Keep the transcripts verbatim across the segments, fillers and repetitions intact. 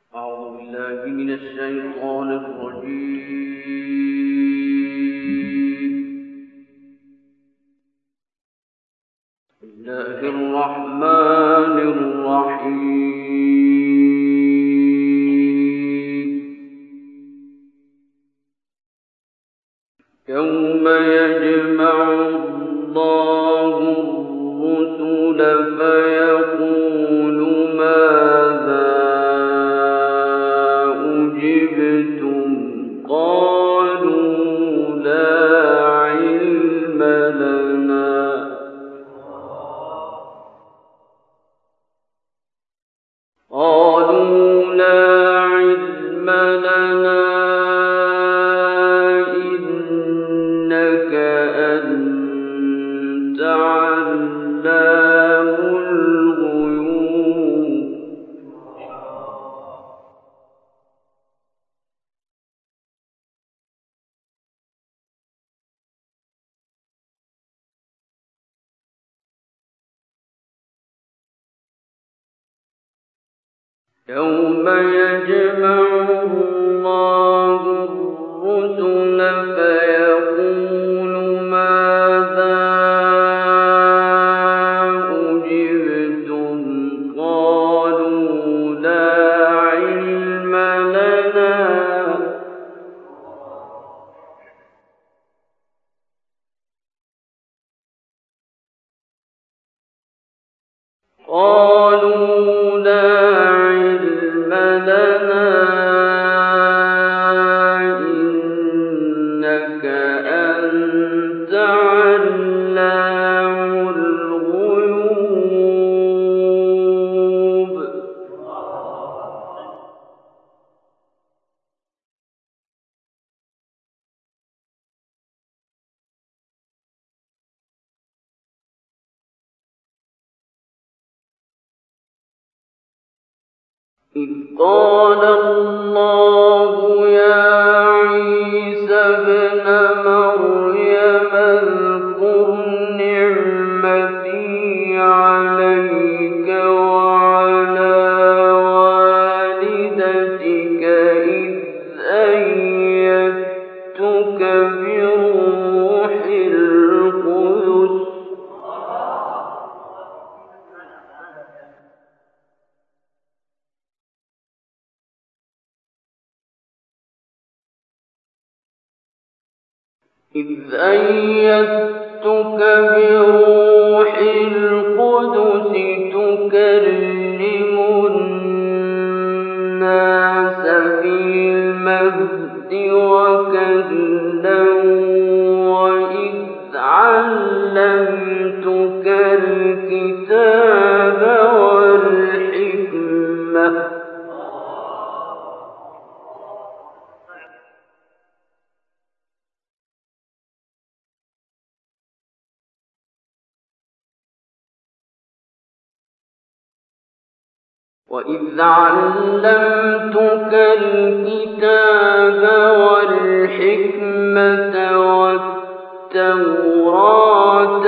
أعوذ بالله من الشيطان الرجيم. بسم الله الرحمن الرحيم. يوم يجمع الله الرسل فيقول ماذا أجبتم قالوا لا علم لنا قالوا لا علم لنا إنك أنت علام الغيوب. يوم يجمع الله الرسل فيقول ماذا أجبتم قالوا لا علم لنا قالوا لا علم لنا إنك أنت علام الغيوب. إذ قال الله يا عيسى ابن مريم اذكر نعمتي عليك وعلى والدتك إذ أيدتك بروح القدس إذ أيدتك بروح القدس تكلم الناس في المهد وكهلا وإذ علمتك الكتاب والحكمة وإذ علمتك الكتاب والحكمة والتوراة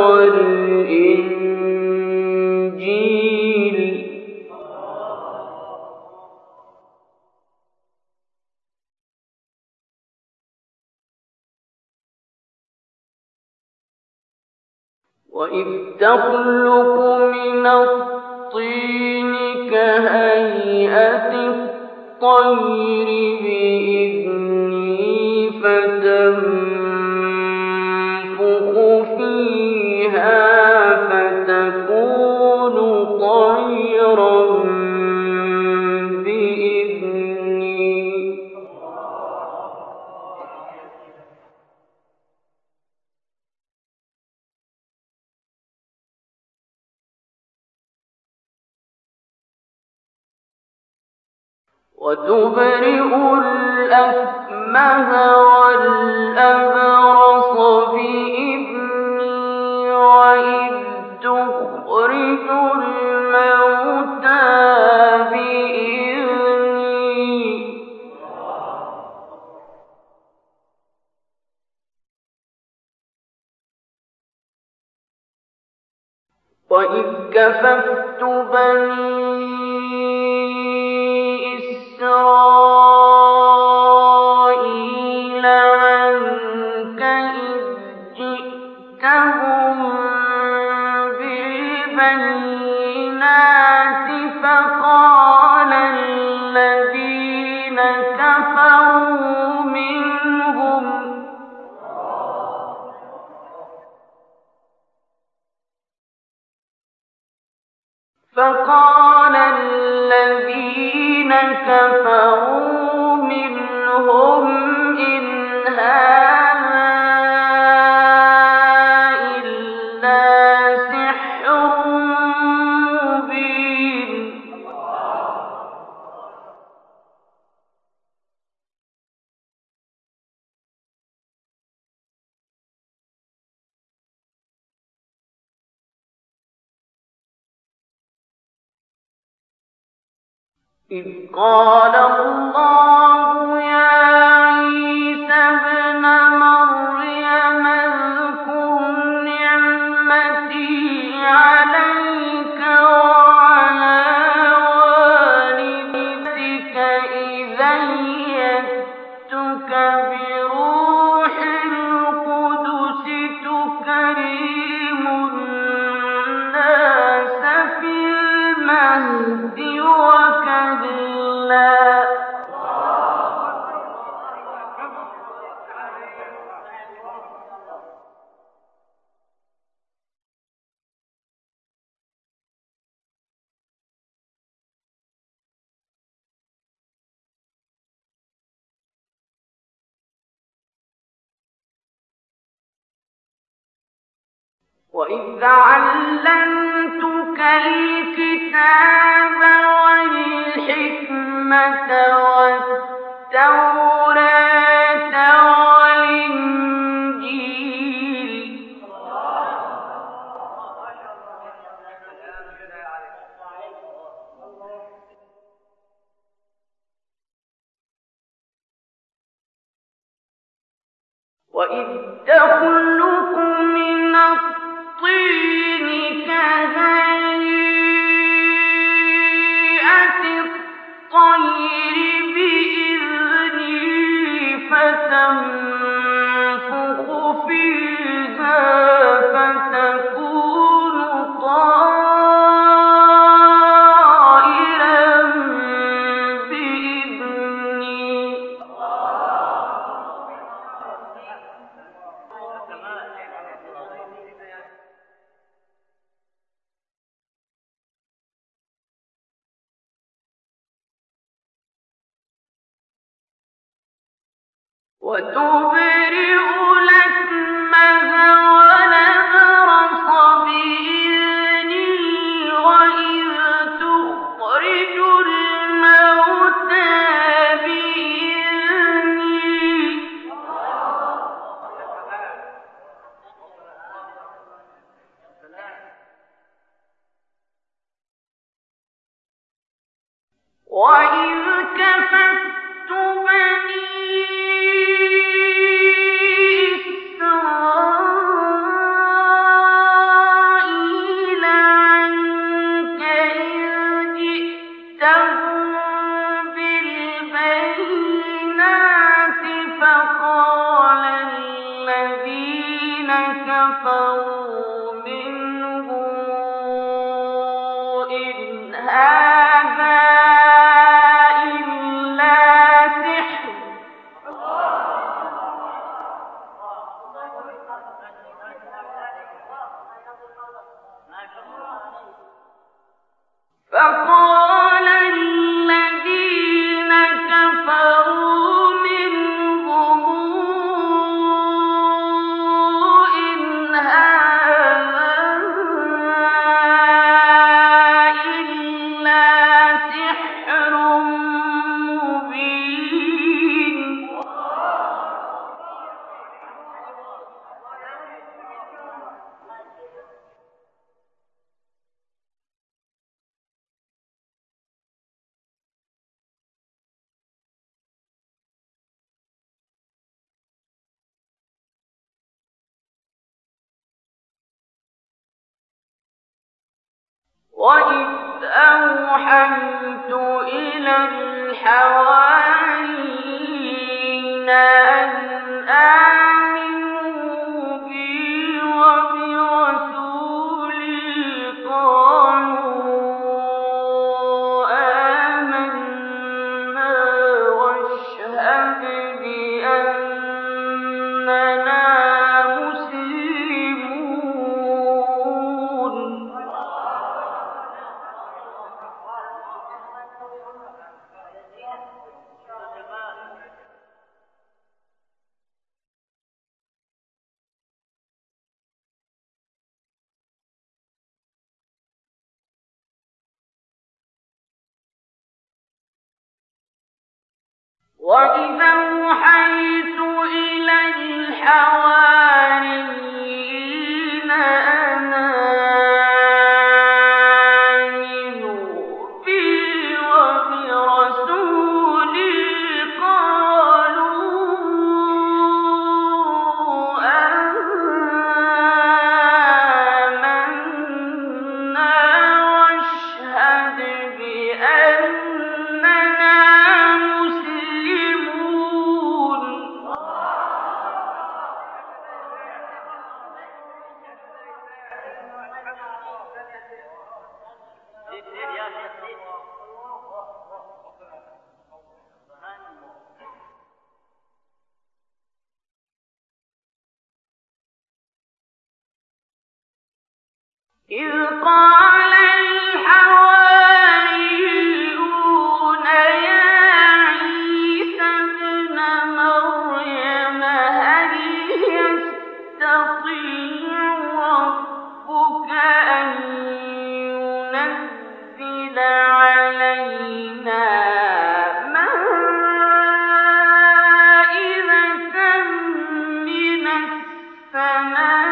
والإنجيل وإذ تخلق من الطين كهيئة الطير بإذني فتنفخ فيها فتكون طيرا بإذني وتبرئ الأكمه والأبرص بإذني وإذ تخرج الموتى بإذني وإذ كففت بني كفروا منهم إن هذا إلا سحر مبين. إذ قال الله يا عيسى ابن مريم اذكر نعمتي عليك وعلى والدتك إذ أيدتك بروح القدس تكلم الناس في المهد وكهلا. وإذ علمتك الكتاب والحكمة والتوراة والإنجيل. وإذ تخلق من الطين كهيئة الطير بإذني فتنفخ فيها فتكون طائرا بإذني. وتبرئ الأكمه والأبرص بإذني وإذ تخرج الموتى بإذني. وإذ كففت بني إسرائيل عنك إذ جئتهم بالبينات فقال الذين كفروا منهم إن هذا إلا سحر. فقال الذين كفروا منهم إن هذا إلا سحر مبين. وإذ أوحيت إلى الحواريين أن آمنوا بي وبرسولي قالوا آمنا واشهد بأننا مسلمون. وَإِذَا أُوحِيتُ إِلَى الْحَوَارِيِّينَ أَنْ آمِنُوا بِي وَبِرَسُولِي قَالُوا آمَنَّا وَاشْهَدْ بِأَنَّنَا مُسْلِمُونَ. إِذْ قَالَ الْحَوَارِيُّونَ يَا عِيسَى ابْنَ مَرْيَمَ هَلْ يَسْتَطِيعُ رَبُّكَ أَن يُنَزِّلَ عَلَيْنَا مَائِدَةً مِّنَ السَّمَاءِ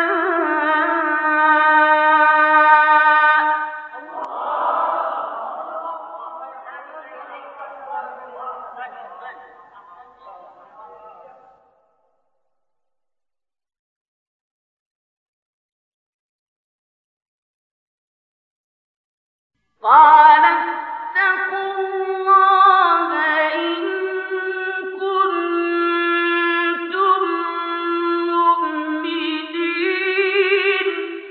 قَالَ اتَّقُوا اللَّهَ إِن كُنتُم مُّؤْمِنِينَ.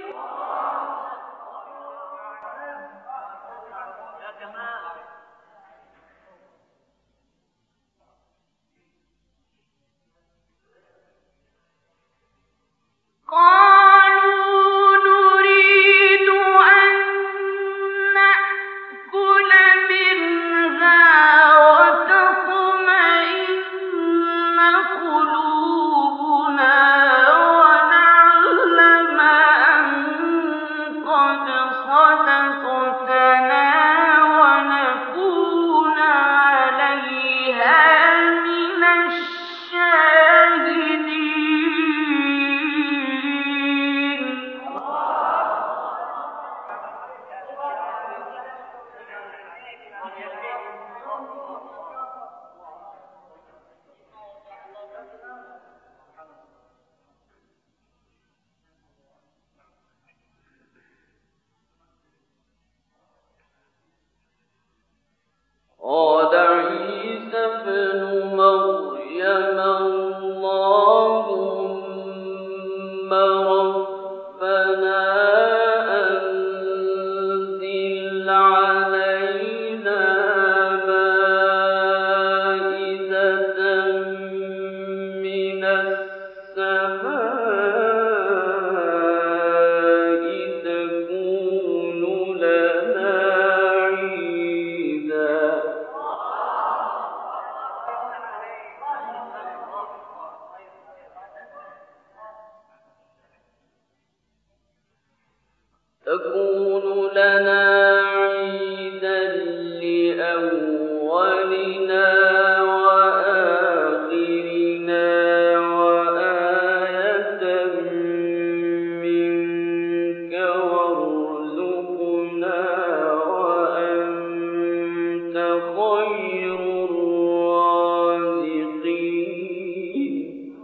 قَالُوا نُرِيدُ أَن نَّأْكُلَ مِنْهَا وَتَطْمَئِنَّ قُلُوبُنَا وَنَعْلَمَ أَن قَدْ صَدَقْتَنَا وَنَكُونَ عَلَيْهَا مِنَ الشَّاهِدِينَ. قَالَ عِيسَى ابْنُ مَرْيَمَ اللَّهُمَّ رَبَّنَا أَنزِلْ عَلَيْنَا مَائِدَةً مِّنَ السَّمَاءِ تَكُونُ لَنَا عِيدًا تكون لنا عيدا لأولنا وآخرنا وآية منك وارزقنا وأنت خير الرازقين.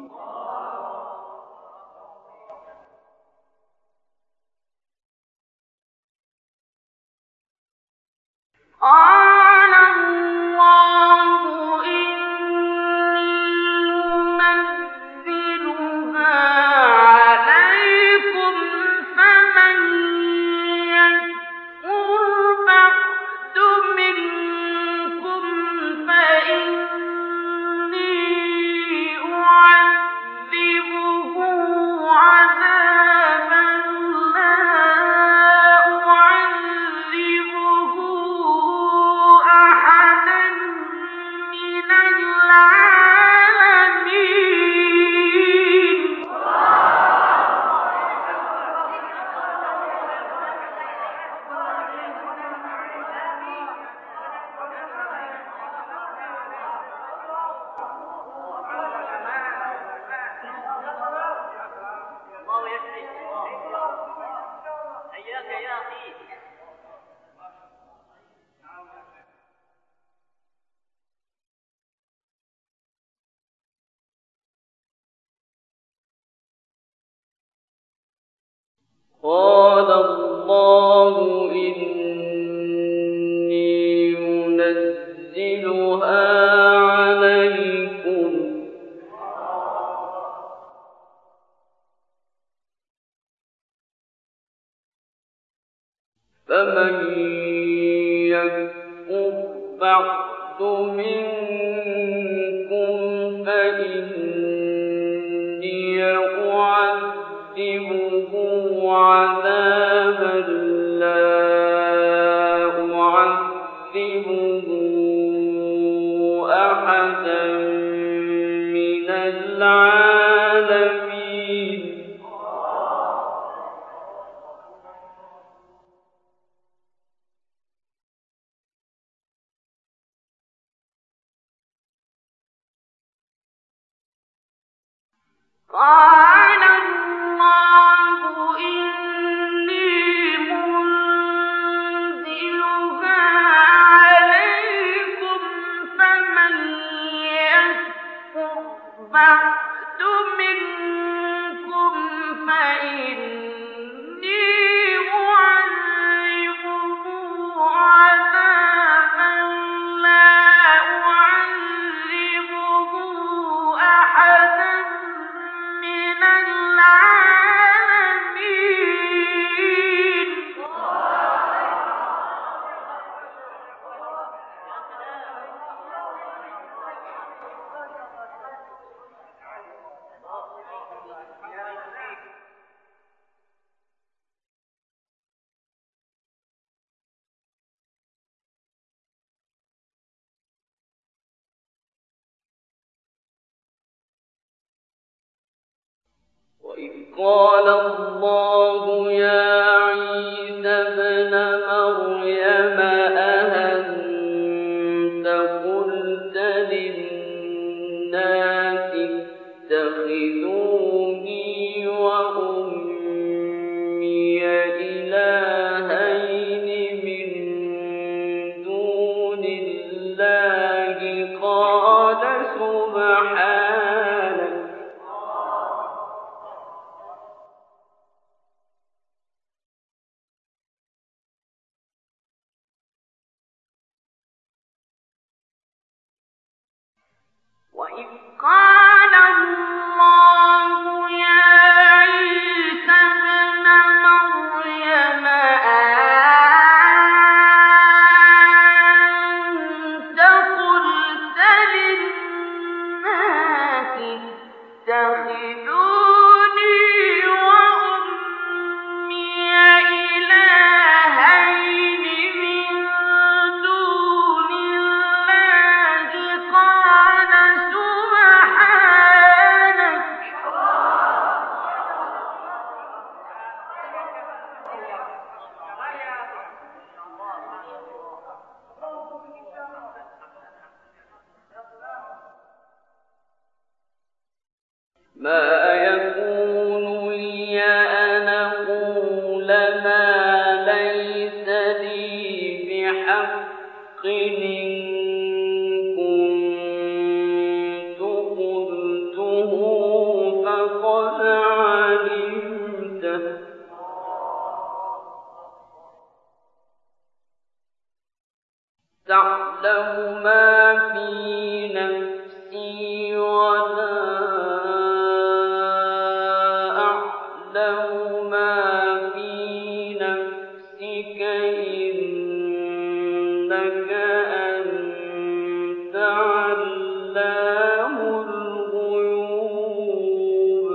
قَالَ اللَّهُ إِنِّي مُنَزِّلُهَا عَلَيْكُمْ فَمَن يَكْفُرْ بَعْدُ مِنكُمْ قال الله إني منزلها عليكم فمن يكفر بعد منكم فإني أعذبه عذابا لا أعذبه أحدا من العالمين قال الله إني منزلها عليكم فمن يكفر بعد منكم فإني أعذبه عذابا لا أعذبه أحدا من العالمين وإذ قال الله يا عيسى ابن مريم أأنت قلت للناس اتخذوني وأمي إلهين من دون الله قال سبحانك وإذ قال الله يا عيسى ابن مريم أأنت قلت للناس اتخذوني وأمي إلهين من دون الله قال سبحانك ما يكون لي أن أقول ما ليس لي بحق إن كنت قلته فقد علمته تعلم ما في نفسي ولا أعلم ما في نفسك إنك أنت علام الغيوب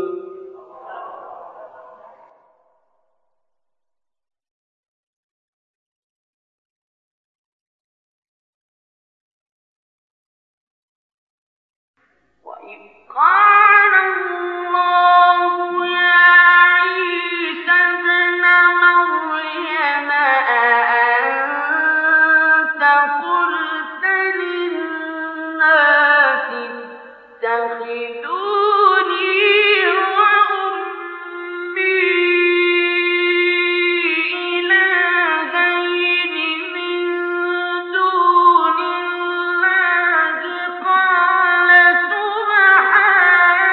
وإذ قال الله يا عيسى ابن مريم أأنت قلت للناس اتخذوني وأمي إلهين من دون الله قال سبحانك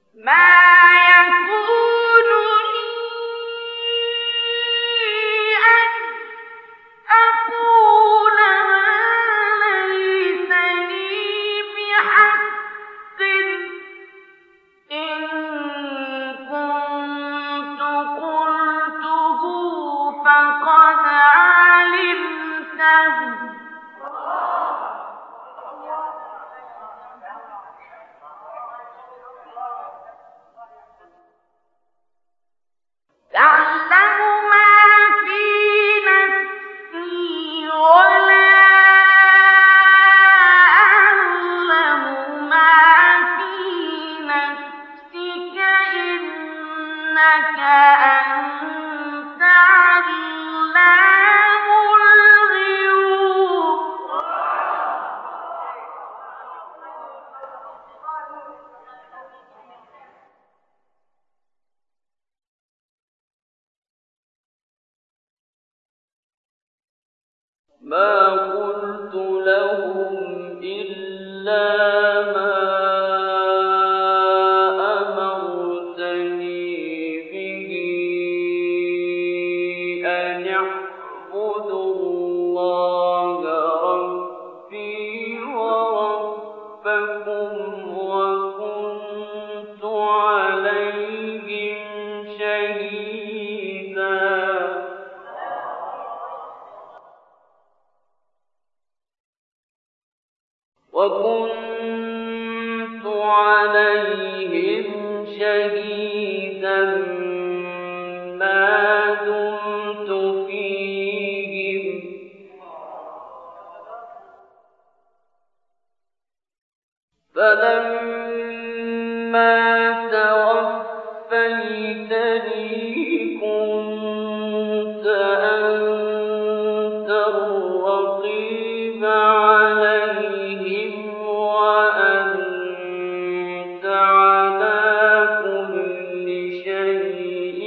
ما قلت لهم إلا ما أمرتني به أن اعبدوا الله ربي وربكم وكنت عليهم شهيدا وكنت عليهم شهيدا ما دمت فيهم فلما توفيتني كنت أنت الرقيب عليهم وأنت على كل شيء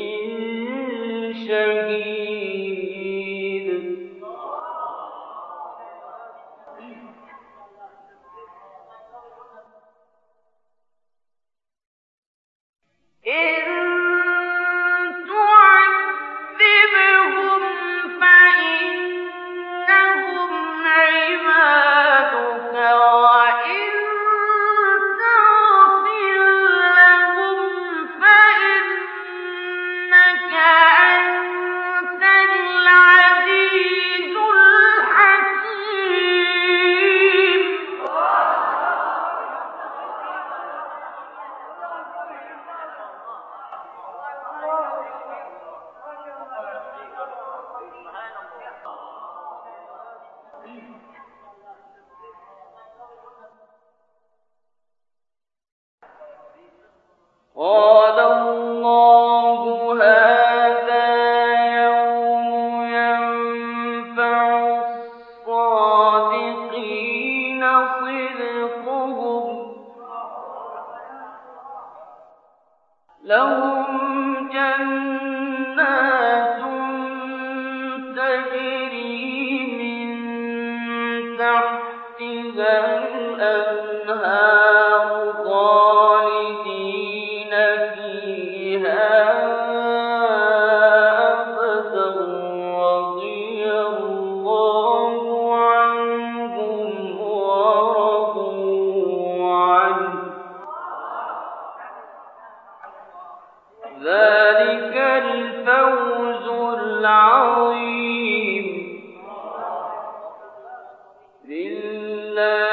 شهيد إن تعذبهم فإنهم عبادك وإن تغفر لهم فإنك أنت العزيز الحكيم. قال الله هذا يوم ينفع الصادقين صدقهم لهم جنات تجري من تحتها الأنهار خالدين فيها أبدا رضي الله عنهم ورضوا عنه ذلك الفوز العظيم لله